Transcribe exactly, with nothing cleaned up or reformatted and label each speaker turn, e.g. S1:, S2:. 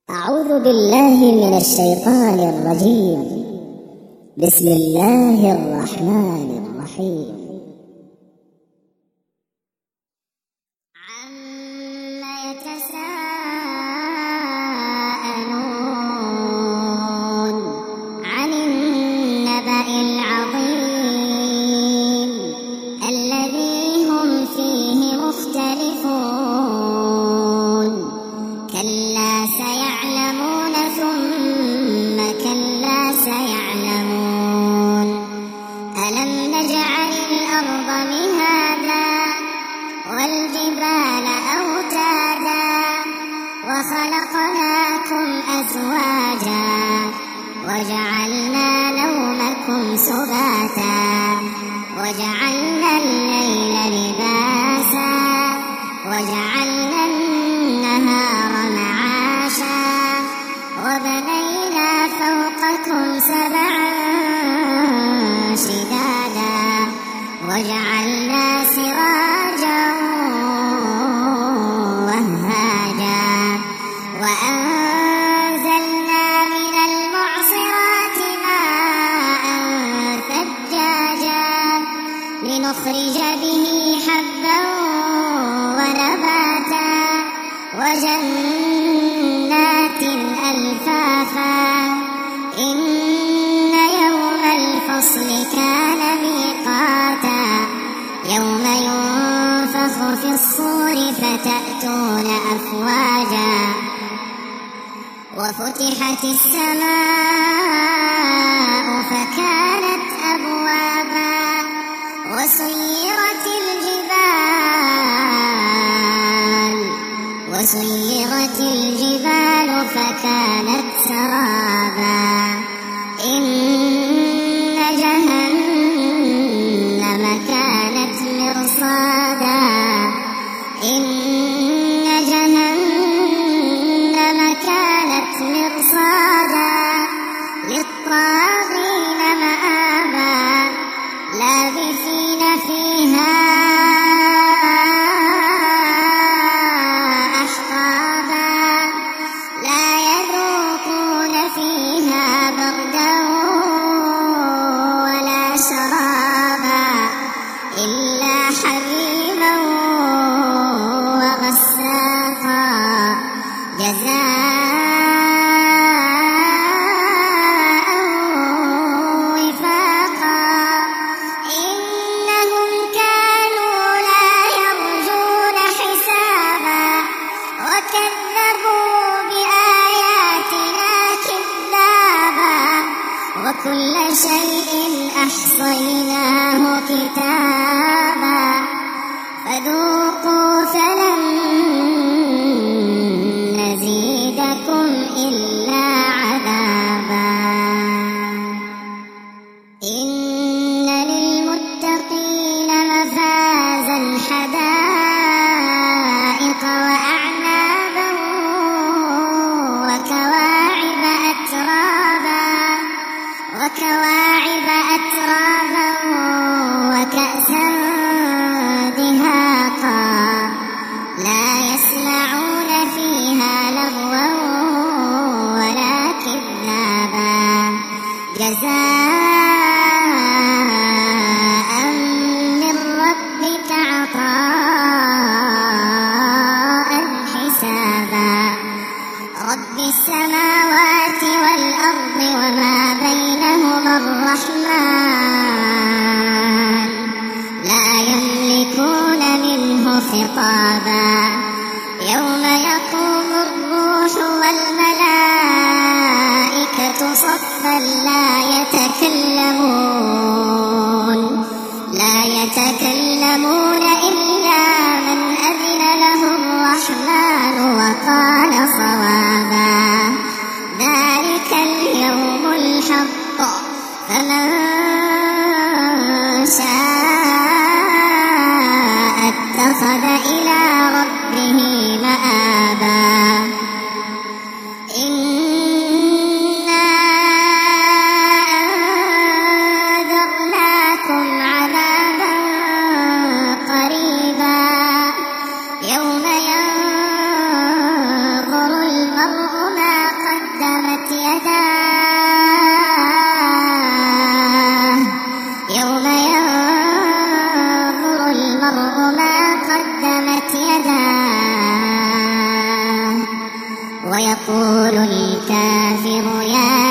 S1: أعوذ بالله من الشيطان الرجيم. بسم الله الرحمن الرحيم. عما يتساءلون عن النبأ العظيم الذي هم فيه مختلفون. كلا سيعلمون ثم كلا سيعلمون. ألم نجعل الأرض مهادا والجبال أوتادا وخلقناكم أزواجا وجعلنا نومكم سباتا وجعلنا الليل لباسا وجعلنا النهار معاشا وبنينا فوقكم سبعا شدادا وجعلنا سراجا وهاجا وأنزلنا من المعصرات ماء ثجاجا لنخرج به حبا ونباتا وجنات ألفافا. إن يوم الفصل كان ميقاتا يوم ينفخ في الصور فتأتون أفواجا وفتحت السماء فكانت أبوابا وسيرت الجبال وسيرت الجبال فكانت سرابا. إن جهنم كانت مرصادا إن جهنم كانت مرصادا للطاغين مآبا لابثين فيها وكل شيء أحصيناه كتابا فذوقوا فلن نزيدكم إلا عذابا. إن للمتقين مفازا حدائق وأعنابا وكواعب أترابا وكواعب أترابا وكأسا دهاقا لا يسمعون فيها لغوا ولا كذابا جزاء من ربك عطاء حسابا. رب السماوات والأرض وما بينهما الرحمن لا يملكون منه خطابا. يوم يقوم الروح والملائكة صفا لا يتكلمون لا يتكلمون إلا من أذن له الرحمن وقال صوابا. ذلك اليوم الحق فمن شاء اتخذ إلى ربه مآبا. إنا أنذرناكم عذابا قريبا ويقول الكافر يا